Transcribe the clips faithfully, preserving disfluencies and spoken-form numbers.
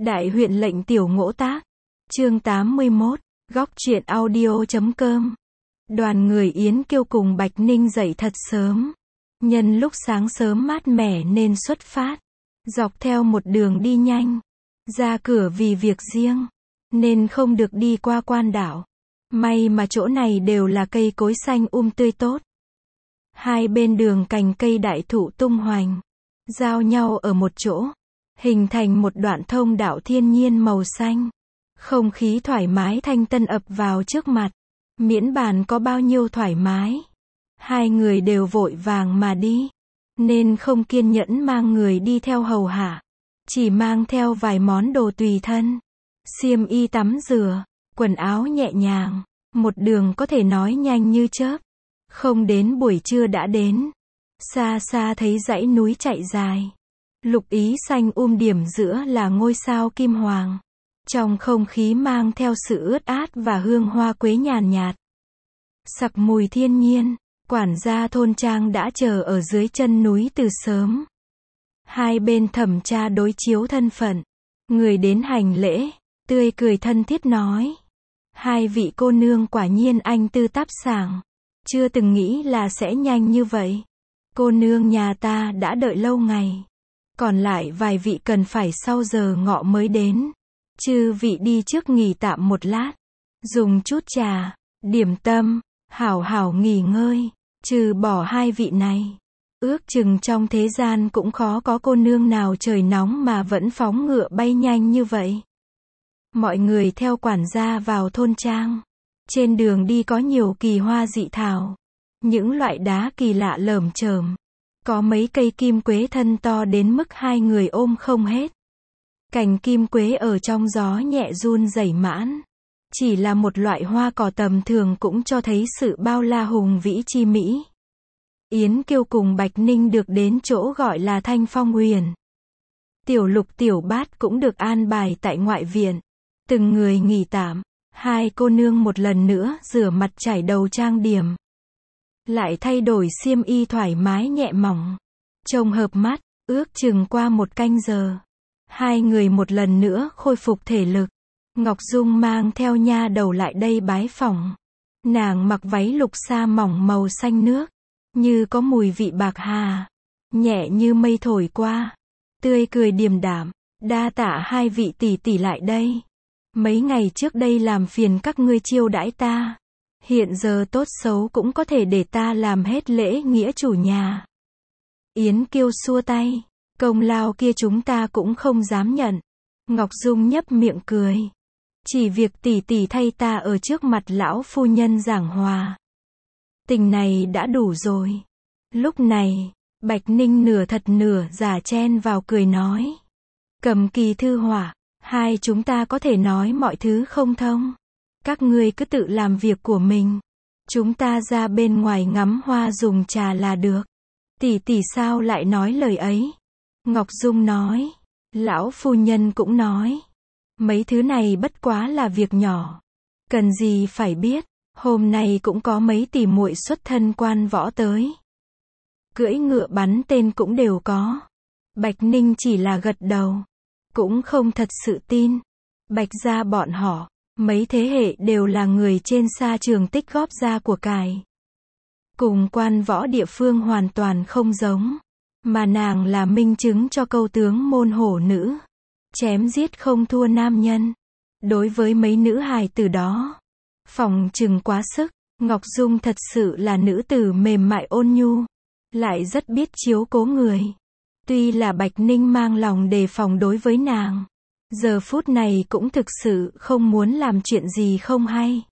Đại huyện lệnh tiểu ngỗ tác. Chương tám mươi mốt, góc truyện audio chấm com. Đoàn người Yến Kiêu cùng Bạch Ninh dậy thật sớm. Nhân lúc sáng sớm mát mẻ nên xuất phát. Dọc theo một đường đi nhanh. Ra cửa vì việc riêng. Nên không được đi qua quan đảo. May mà chỗ này đều là cây cối xanh um tươi tốt. Hai bên đường cành cây đại thụ tung hoành. Giao nhau ở một chỗ. Hình thành một đoạn thông đạo thiên nhiên màu xanh. Không khí thoải mái thanh tân ập vào trước mặt. Miễn bàn có bao nhiêu thoải mái. Hai người đều vội vàng mà đi. Nên không kiên nhẫn mang người đi theo hầu hạ. Chỉ mang theo vài món đồ tùy thân. Xiêm y tắm rửa, quần áo nhẹ nhàng. Một đường có thể nói nhanh như chớp. Không đến buổi trưa đã đến. Xa xa thấy dãy núi chạy dài. Lục ý xanh um điểm giữa là ngôi sao kim hoàng. Trong không khí mang theo sự ướt át và hương hoa quế nhàn nhạt. Sặc mùi thiên nhiên, quản gia thôn trang đã chờ ở dưới chân núi từ sớm. Hai bên thẩm tra đối chiếu thân phận. Người đến hành lễ, tươi cười thân thiết nói. Hai vị cô nương quả nhiên anh tư táp sảng. Chưa từng nghĩ là sẽ nhanh như vậy. Cô nương nhà ta đã đợi lâu ngày. Còn lại vài vị cần phải sau giờ ngọ mới đến. Chư vị đi trước nghỉ tạm một lát. Dùng chút trà, điểm tâm, hảo hảo nghỉ ngơi. Trừ bỏ hai vị này. Ước chừng trong thế gian cũng khó có cô nương nào trời nóng mà vẫn phóng ngựa bay nhanh như vậy. Mọi người theo quản gia vào thôn trang. Trên đường đi có nhiều kỳ hoa dị thảo. Những loại đá kỳ lạ lởm chởm. Có mấy cây kim quế thân to đến mức hai người ôm không hết. Cành kim quế ở trong gió nhẹ run rẩy mãn. Chỉ là một loại hoa cỏ tầm thường cũng cho thấy sự bao la hùng vĩ chi mỹ. Yến Kiêu cùng Bạch Ninh được đến chỗ gọi là Thanh Phong Huyền. Tiểu Lục Tiểu Bát cũng được an bài tại ngoại viện. Từng người nghỉ tạm. Hai cô nương một lần nữa rửa mặt chải đầu trang điểm. Lại thay đổi xiêm y thoải mái nhẹ mỏng. Trông hợp mắt, ước chừng qua một canh giờ. Hai người một lần nữa khôi phục thể lực. Ngọc Dung mang theo nha đầu lại đây bái phỏng. Nàng mặc váy lục sa mỏng màu xanh nước. Như có mùi vị bạc hà. Nhẹ như mây thổi qua. Tươi cười điềm đạm. Đa tạ hai vị tỷ tỷ lại đây. Mấy ngày trước đây làm phiền các ngươi chiêu đãi ta. Hiện giờ tốt xấu cũng có thể để ta làm hết lễ nghĩa chủ nhà. Yến Kiêu xua tay. Công lao kia chúng ta cũng không dám nhận. Ngọc Dung nhấp miệng cười. Chỉ việc tỷ tỷ thay ta ở trước mặt lão phu nhân giảng hòa. Tình này đã đủ rồi. Lúc này, Bạch Ninh nửa thật nửa giả chen vào cười nói. Cầm kỳ thư họa, hai chúng ta có thể nói mọi thứ không thông. Các ngươi cứ tự làm việc của mình. Chúng ta ra bên ngoài ngắm hoa dùng trà là được. Tỷ tỷ sao lại nói lời ấy? Ngọc Dung nói. Lão phu nhân cũng nói. Mấy thứ này bất quá là việc nhỏ. Cần gì phải biết. Hôm nay cũng có mấy tỷ muội xuất thân quan võ tới. Cưỡi ngựa bắn tên cũng đều có. Bạch Ninh chỉ là gật đầu. Cũng không thật sự tin. Bạch gia bọn họ. Mấy thế hệ đều là người trên sa trường tích góp ra của cải. Cùng quan võ địa phương hoàn toàn không giống. Mà nàng là minh chứng cho câu tướng môn hổ nữ. Chém giết không thua nam nhân. Đối với mấy nữ hài tử đó. Phòng chừng quá sức. Ngọc Dung thật sự là nữ tử mềm mại ôn nhu. Lại rất biết chiếu cố người. Tuy là Bạch Ninh mang lòng đề phòng đối với nàng. Giờ phút này cũng thực sự không muốn làm chuyện gì không hay.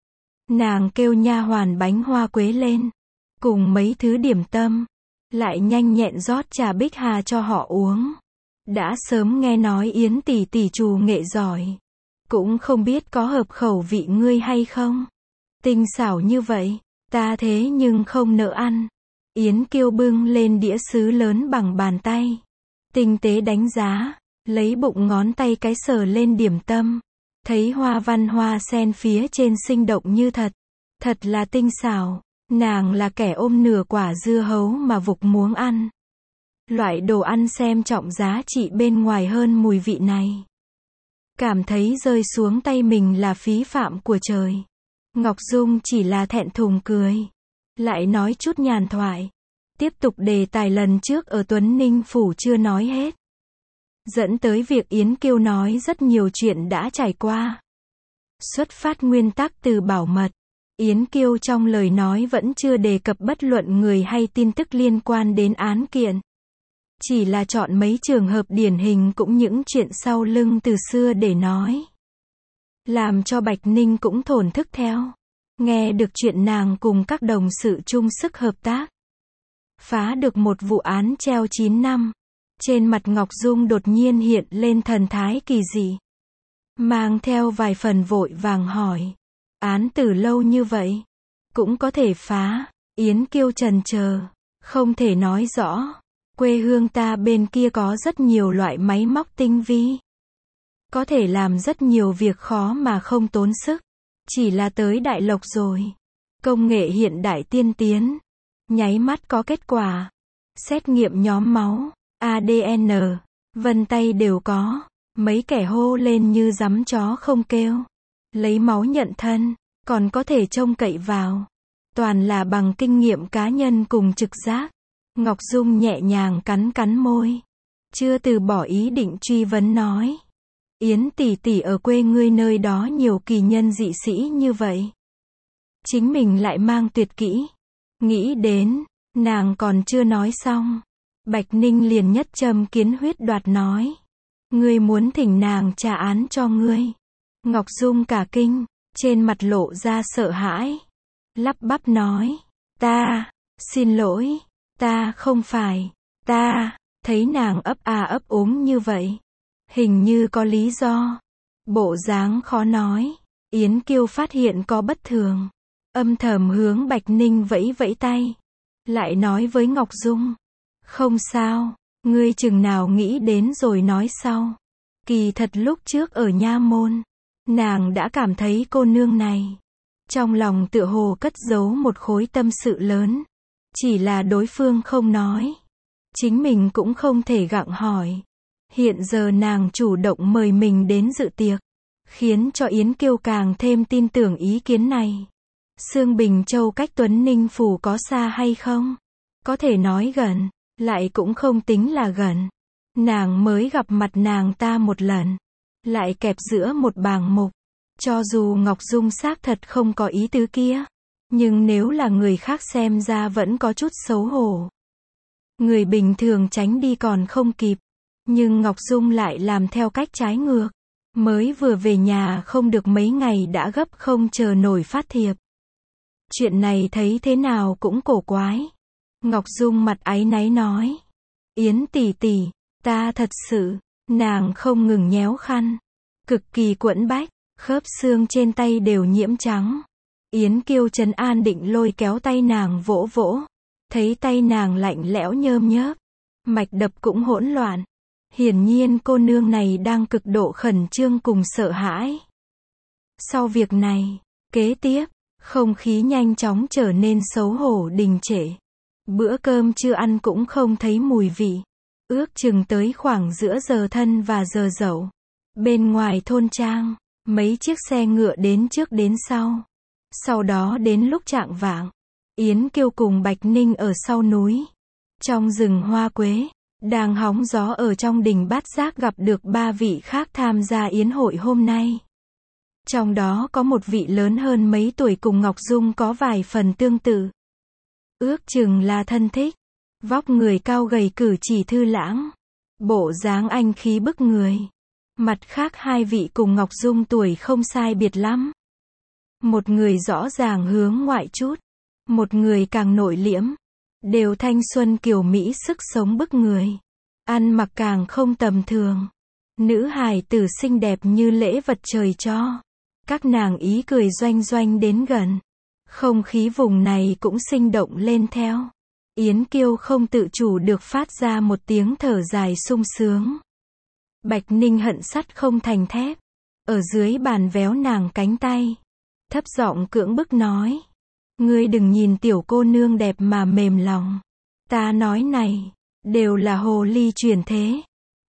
Nàng kêu nha hoàn bánh hoa quế lên. Cùng mấy thứ điểm tâm. Lại nhanh nhẹn rót trà bích hà cho họ uống. Đã sớm nghe nói Yến tỷ tỷ trù nghệ giỏi. Cũng không biết có hợp khẩu vị ngươi hay không. Tinh xảo như vậy. Ta thế nhưng không nỡ ăn. Yến Kiêu bưng lên đĩa sứ lớn bằng bàn tay. Tinh tế đánh giá. Lấy bụng ngón tay cái sờ lên điểm tâm. Thấy hoa văn hoa sen phía trên sinh động như thật. Thật là tinh xảo. Nàng là kẻ ôm nửa quả dưa hấu mà vục muống ăn. Loại đồ ăn xem trọng giá trị bên ngoài hơn mùi vị này. cảm thấy rơi xuống tay mình là phí phạm của trời. Ngọc Dung chỉ là thẹn thùng cười, lại nói chút nhàn thoại, tiếp tục đề tài lần trước ở Tuấn Ninh Phủ chưa nói hết. Dẫn tới việc Yến Kiêu nói rất nhiều chuyện đã trải qua. Xuất phát nguyên tắc từ bảo mật, Yến Kiêu trong lời nói vẫn chưa đề cập bất luận người hay tin tức liên quan đến án kiện. Chỉ là chọn mấy trường hợp điển hình cũng những chuyện sau lưng từ xưa để nói. Làm cho Bạch Ninh cũng thổn thức theo. Nghe được chuyện nàng cùng các đồng sự chung sức hợp tác. Phá được một vụ án treo chín năm. Trên mặt Ngọc Dung đột nhiên hiện lên thần thái kỳ dị. Mang theo vài phần vội vàng hỏi. Án từ lâu như vậy. Cũng có thể phá. Yến Kiêu trần chờ. Không thể nói rõ. Quê hương ta bên kia có rất nhiều loại máy móc tinh vi. Có thể làm rất nhiều việc khó mà không tốn sức. Chỉ là tới Đại Lộc rồi. Công nghệ hiện đại tiên tiến. Nháy mắt có kết quả. Xét nghiệm nhóm máu, a đê en, vân tay đều có. Mấy kẻ hô lên như giấm chó không kêu. Lấy máu nhận thân, còn có thể trông cậy vào. Toàn là bằng kinh nghiệm cá nhân cùng trực giác. Ngọc Dung nhẹ nhàng cắn cắn môi. Chưa từ bỏ ý định truy vấn nói. Yến tỷ tỷ ở quê ngươi nơi đó nhiều kỳ nhân dị sĩ như vậy. Chính mình lại mang tuyệt kỹ. Nghĩ đến, nàng còn chưa nói xong. Bạch Ninh liền nhất châm kiến huyết đoạt nói. Ngươi muốn thỉnh nàng trả án cho ngươi. Ngọc Dung cả kinh, trên mặt lộ ra sợ hãi. Lắp bắp nói. Ta, xin lỗi, ta không phải, ta, thấy nàng ấp a ấp úng như vậy. Hình như có lý do. Bộ dáng khó nói. Yến Kiêu phát hiện có bất thường. Âm thầm hướng Bạch Ninh vẫy vẫy tay. Lại nói với Ngọc Dung. Không sao, ngươi chừng nào nghĩ đến rồi nói sau. Kỳ thật lúc trước ở Nha Môn, nàng đã cảm thấy cô nương này. Trong lòng tựa hồ cất giấu một khối tâm sự lớn. Chỉ là đối phương không nói. Chính mình cũng không thể gặng hỏi. Hiện giờ nàng chủ động mời mình đến dự tiệc. Khiến cho Yến Kiêu càng thêm tin tưởng ý kiến này. Sương Bình Châu cách Tuấn Ninh Phủ có xa hay không? Có thể nói gần, lại cũng không tính là gần. Nàng mới gặp mặt nàng ta một lần. Lại kẹp giữa một bàng mục. Cho dù Ngọc Dung xác thật không có ý tứ kia. Nhưng nếu là người khác xem ra vẫn có chút xấu hổ. Người bình thường tránh đi còn không kịp. Nhưng Ngọc Dung lại làm theo cách trái ngược. Mới vừa về nhà không được mấy ngày đã gấp không chờ nổi phát thiệp. Chuyện này thấy thế nào cũng cổ quái. Ngọc Dung mặt áy náy nói. Yến tỷ tỷ, ta thật sự, nàng không ngừng nhéo khăn. Cực kỳ quẫn bách, khớp xương trên tay đều nhiễm trắng. Yến Kiêu trấn an định lôi kéo tay nàng vỗ vỗ. Thấy tay nàng lạnh lẽo nhơm nhớp. Mạch đập cũng hỗn loạn. Hiển nhiên cô nương này đang cực độ khẩn trương cùng sợ hãi. Sau việc này, kế tiếp, không khí nhanh chóng trở nên xấu hổ đình trệ. Bữa cơm chưa ăn cũng không thấy mùi vị. Ước chừng tới khoảng giữa giờ thân và giờ dậu. Bên ngoài thôn trang, mấy chiếc xe ngựa đến trước đến sau. Sau đó đến lúc chạng vạng, Yến Kiêu cùng Bạch Ninh ở sau núi. Trong rừng hoa quế, đang hóng gió ở trong đình Bát Giác gặp được ba vị khác tham gia yến hội hôm nay. Trong đó có một vị lớn hơn mấy tuổi cùng Ngọc Dung có vài phần tương tự. Ước chừng là thân thích. Vóc người cao gầy cử chỉ thư lãng. Bộ dáng anh khí bức người. Mặt khác hai vị cùng Ngọc Dung tuổi không sai biệt lắm. Một người rõ ràng hướng ngoại chút. Một người càng nội liễm. Đều thanh xuân kiều mỹ sức sống bức người. Ăn mặc càng không tầm thường. Nữ hài tử xinh đẹp như lễ vật trời cho. Các nàng ý cười doanh doanh đến gần. Không khí vùng này cũng sinh động lên theo. Yến Kiêu không tự chủ được phát ra một tiếng thở dài sung sướng. Bạch Ninh hận sắt không thành thép. Ở dưới bàn véo nàng cánh tay. Thấp giọng cưỡng bức nói. Ngươi đừng nhìn tiểu cô nương đẹp mà mềm lòng. Ta nói này, đều là hồ ly chuyển thế.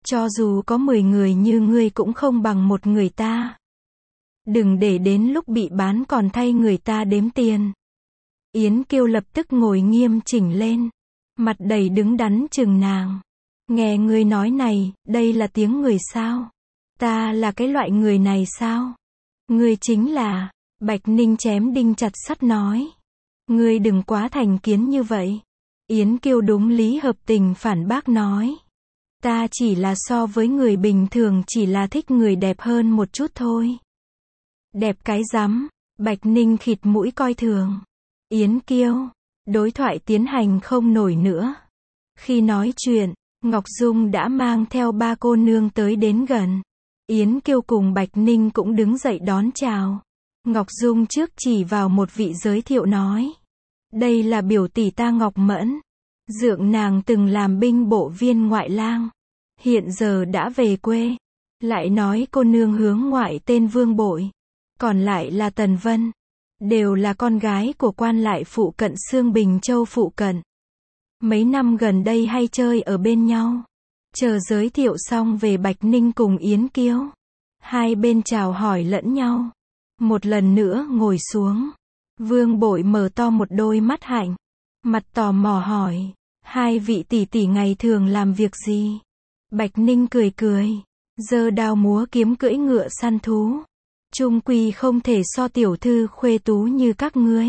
Cho dù có mười người như ngươi cũng không bằng một người ta. Đừng để đến lúc bị bán còn thay người ta đếm tiền. Yến Kiêu lập tức ngồi nghiêm chỉnh lên, mặt đầy đứng đắn chừng nàng. Nghe ngươi nói này, đây là tiếng người sao? Ta là cái loại người này sao? Ngươi chính là, Bạch Ninh chém đinh chặt sắt nói. Ngươi đừng quá thành kiến như vậy. Yến Kiêu đúng lý hợp tình phản bác nói. Ta chỉ là so với người bình thường chỉ là thích người đẹp hơn một chút thôi. Đẹp cái rắm, Bạch Ninh khịt mũi coi thường. Yến Kiêu, đối thoại tiến hành không nổi nữa. Khi nói chuyện, Ngọc Dung đã mang theo ba cô nương tới đến gần. Yến Kiêu cùng Bạch Ninh cũng đứng dậy đón chào. Ngọc Dung trước chỉ vào một vị giới thiệu nói. Đây là biểu tỷ ta Ngọc Mẫn. Dượng nàng từng làm binh bộ viên ngoại lang. Hiện giờ đã về quê. Lại nói cô nương hướng ngoại tên Vương Bội. Còn lại là Tần Vân. Đều là con gái của quan lại phụ cận Xương Bình Châu phụ cận. Mấy năm gần đây hay chơi ở bên nhau. Chờ giới thiệu xong về Bạch Ninh cùng Yến Kiêu. Hai bên chào hỏi lẫn nhau. Một lần nữa ngồi xuống. Vương Bội mở to một đôi mắt hạnh. Mặt tò mò hỏi. Hai vị tỷ tỷ ngày thường làm việc gì? Bạch Ninh cười cười. Giơ đao múa kiếm cưỡi ngựa săn thú. Chung quy không thể so tiểu thư khuê tú như các ngươi.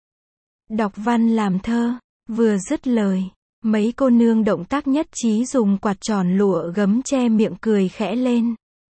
Đọc văn làm thơ. Vừa dứt lời. Mấy cô nương động tác nhất trí dùng quạt tròn lụa gấm che miệng cười khẽ lên.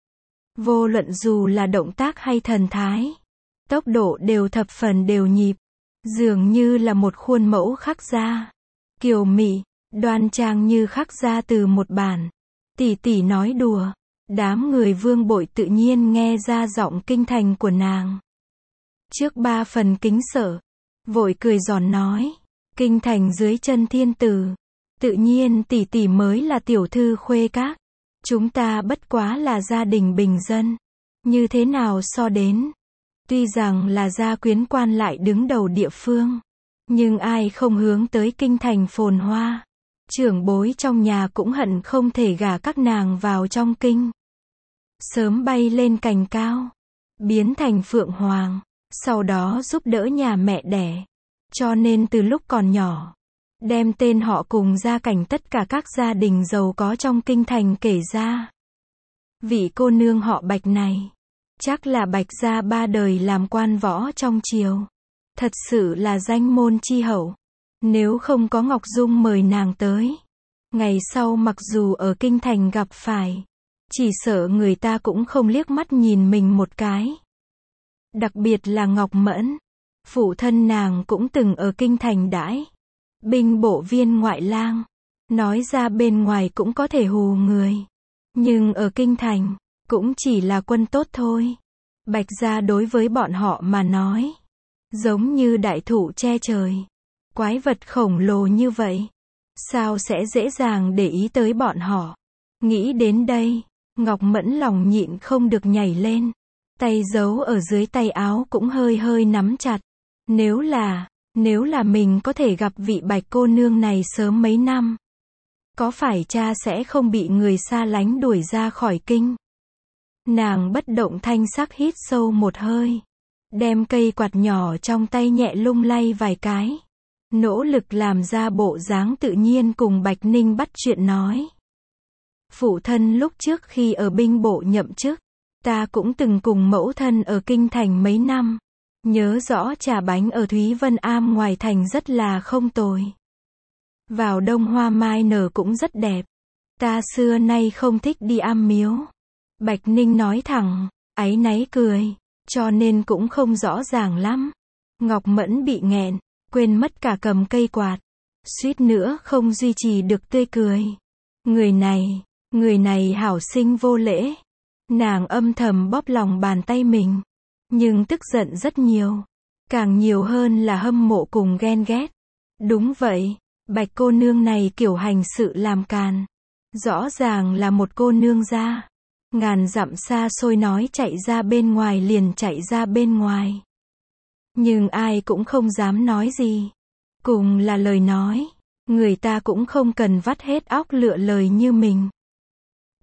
Vô luận dù là động tác hay thần thái. Tốc độ đều thập phần đều nhịp. Dường như là một khuôn mẫu khắc ra. Kiều mị, đoan trang như khắc ra từ một bản. Tỷ tỷ nói đùa. Đám người Vương Bội tự nhiên nghe ra giọng kinh thành của nàng. Trước ba phần kính sợ. Vội cười giòn nói. Kinh thành dưới chân thiên tử. Tự nhiên tỷ tỷ mới là tiểu thư khuê các. Chúng ta bất quá là gia đình bình dân. Như thế nào so đến. Tuy rằng là gia quyến quan lại đứng đầu địa phương. Nhưng ai không hướng tới kinh thành phồn hoa. Trưởng bối trong nhà cũng hận không thể gả các nàng vào trong kinh. Sớm bay lên cành cao. Biến thành phượng hoàng. Sau đó giúp đỡ nhà mẹ đẻ. Cho nên từ lúc còn nhỏ. Đem tên họ cùng gia cảnh tất cả các gia đình giàu có trong kinh thành kể ra. Vị cô nương họ Bạch này. Chắc là Bạch gia ba đời làm quan võ trong triều. Thật sự là danh môn chi hậu. Nếu không có Ngọc Dung mời nàng tới. Ngày sau mặc dù ở kinh thành gặp phải. Chỉ sợ người ta cũng không liếc mắt nhìn mình một cái. Đặc biệt là Ngọc Mẫn. Phụ thân nàng cũng từng ở kinh thành đãi. Binh bộ viên ngoại lang. Nói ra bên ngoài cũng có thể hù người. Nhưng ở kinh thành, cũng chỉ là quân tốt thôi. Bạch gia đối với bọn họ mà nói. Giống như đại thụ che trời. Quái vật khổng lồ như vậy. Sao sẽ dễ dàng để ý tới bọn họ. Nghĩ đến đây, Ngọc Mẫn lòng nhịn không được nhảy lên. Tay giấu ở dưới tay áo cũng hơi hơi nắm chặt. Nếu là, nếu là mình có thể gặp vị Bạch cô nương này sớm mấy năm. Có phải cha sẽ không bị người xa lánh đuổi ra khỏi kinh? Nàng bất động thanh sắc hít sâu một hơi. Đem cây quạt nhỏ trong tay nhẹ lung lay vài cái. Nỗ lực làm ra bộ dáng tự nhiên cùng Bạch Ninh bắt chuyện nói. Phụ thân lúc trước khi ở binh bộ nhậm chức. Ta cũng từng cùng mẫu thân ở kinh thành mấy năm. Nhớ rõ trà bánh ở Thúy Vân Am ngoài thành rất là không tồi. Vào đông hoa mai nở cũng rất đẹp. Ta xưa nay không thích đi am miếu. Bạch Ninh nói thẳng, áy náy cười, cho nên cũng không rõ ràng lắm. Ngọc Mẫn bị nghẹn, quên mất cả cầm cây quạt. Suýt nữa không duy trì được tươi cười. Người này, người này hảo sinh vô lễ. Nàng âm thầm bóp lòng bàn tay mình. Nhưng tức giận rất nhiều. Càng nhiều hơn là hâm mộ cùng ghen ghét. Đúng vậy, Bạch cô nương này kiểu hành sự làm càn. Rõ ràng là một cô nương gia. Ngàn dặm xa xôi nói chạy ra bên ngoài liền chạy ra bên ngoài. Nhưng ai cũng không dám nói gì. Cùng là lời nói. Người ta cũng không cần vắt hết óc lựa lời như mình.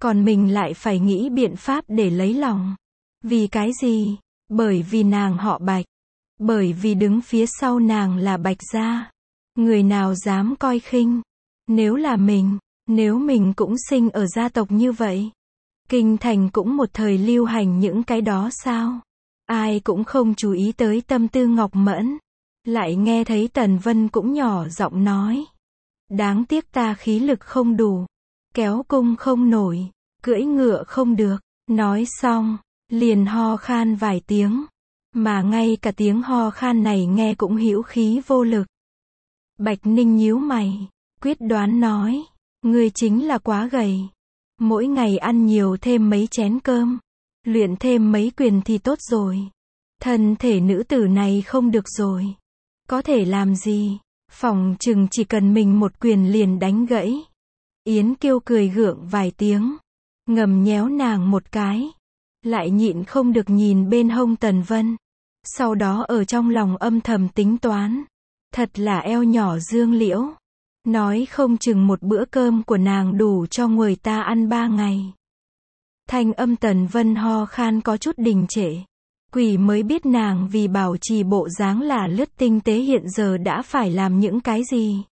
Còn mình lại phải nghĩ biện pháp để lấy lòng. Vì cái gì? Bởi vì nàng họ Bạch. Bởi vì đứng phía sau nàng là Bạch gia. Người nào dám coi khinh? Nếu là mình, nếu mình cũng sinh ở gia tộc như vậy. Kinh thành cũng một thời lưu hành những cái đó sao? Ai cũng không chú ý tới tâm tư Ngọc Mẫn. Lại nghe thấy Tần Vân cũng nhỏ giọng nói. Đáng tiếc ta khí lực không đủ. Kéo cung không nổi. Cưỡi ngựa không được. Nói xong, liền ho khan vài tiếng. Mà ngay cả tiếng ho khan này nghe cũng hữu khí vô lực. Bạch Ninh nhíu mày, quyết đoán nói. Ngươi chính là quá gầy. Mỗi ngày ăn nhiều thêm mấy chén cơm. Luyện thêm mấy quyền thì tốt rồi. Thân thể nữ tử này không được rồi. Có thể làm gì? Phỏng chừng chỉ cần mình một quyền liền đánh gãy. Yến Kiêu cười gượng vài tiếng. Ngầm nhéo nàng một cái. Lại nhịn không được nhìn bên hông Tần Vân. Sau đó ở trong lòng âm thầm tính toán. Thật là eo nhỏ dương liễu. Nói không chừng một bữa cơm của nàng đủ cho người ta ăn ba ngày. Thanh âm Tần Vân ho khan có chút đình trệ. Quỷ mới biết nàng vì bảo trì bộ dáng là lướt tinh tế hiện giờ đã phải làm những cái gì.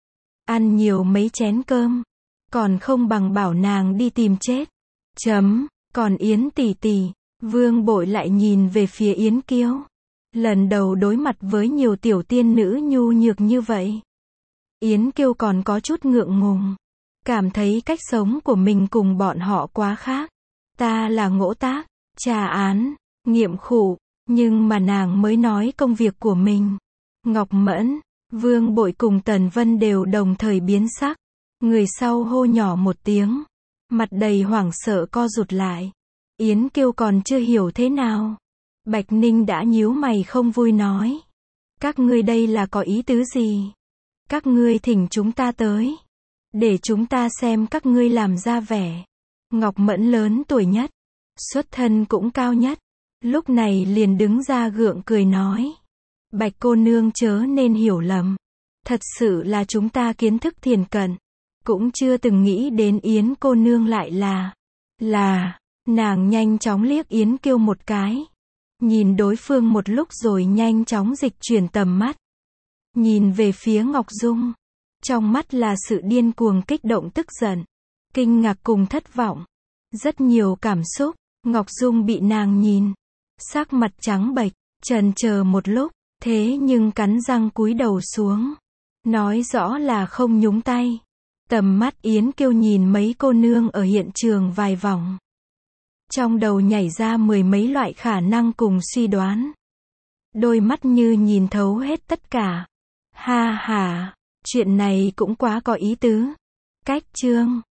Ăn nhiều mấy chén cơm. Còn không bằng bảo nàng đi tìm chết. Chấm, còn Yến tỷ tỷ. Vương Bội lại nhìn về phía Yến Kiêu. Lần đầu đối mặt với nhiều tiểu tiên nữ nhu nhược như vậy. Yến Kiêu còn có chút ngượng ngùng. Cảm thấy cách sống của mình cùng bọn họ quá khác. Ta là Ngỗ Tác, trà án, nghiệm khủ. Nhưng mà nàng mới nói công việc của mình. Ngọc Mẫn, Vương Bội cùng Tần Vân đều đồng thời biến sắc. Người sau hô nhỏ một tiếng. Mặt đầy hoảng sợ co rụt lại. Yến Kiêu còn chưa hiểu thế nào. Bạch Ninh đã nhíu mày không vui nói. Các ngươi đây là có ý tứ gì? Các ngươi thỉnh chúng ta tới. Để chúng ta xem các ngươi làm ra vẻ. Ngọc Mẫn lớn tuổi nhất. Xuất thân cũng cao nhất. Lúc này liền đứng ra gượng cười nói. Bạch cô nương chớ nên hiểu lầm. Thật sự là chúng ta kiến thức thiền cận. Cũng chưa từng nghĩ đến Yến cô nương lại là. Là. Nàng nhanh chóng liếc Yến Kiêu một cái. Nhìn đối phương một lúc rồi nhanh chóng dịch chuyển tầm mắt. Nhìn về phía Ngọc Dung. Trong mắt là sự điên cuồng kích động tức giận. Kinh ngạc cùng thất vọng. Rất nhiều cảm xúc. Ngọc Dung bị nàng nhìn. Sắc mặt trắng bệch. Chần chờ một lúc. Thế nhưng cắn răng cúi đầu xuống. Nói rõ là không nhúng tay. Tầm mắt Yến Kiêu nhìn mấy cô nương ở hiện trường vài vòng. Trong đầu nhảy ra mười mấy loại khả năng cùng suy đoán. Đôi mắt như nhìn thấu hết tất cả. Ha ha, chuyện này cũng quá có ý tứ. Cách chương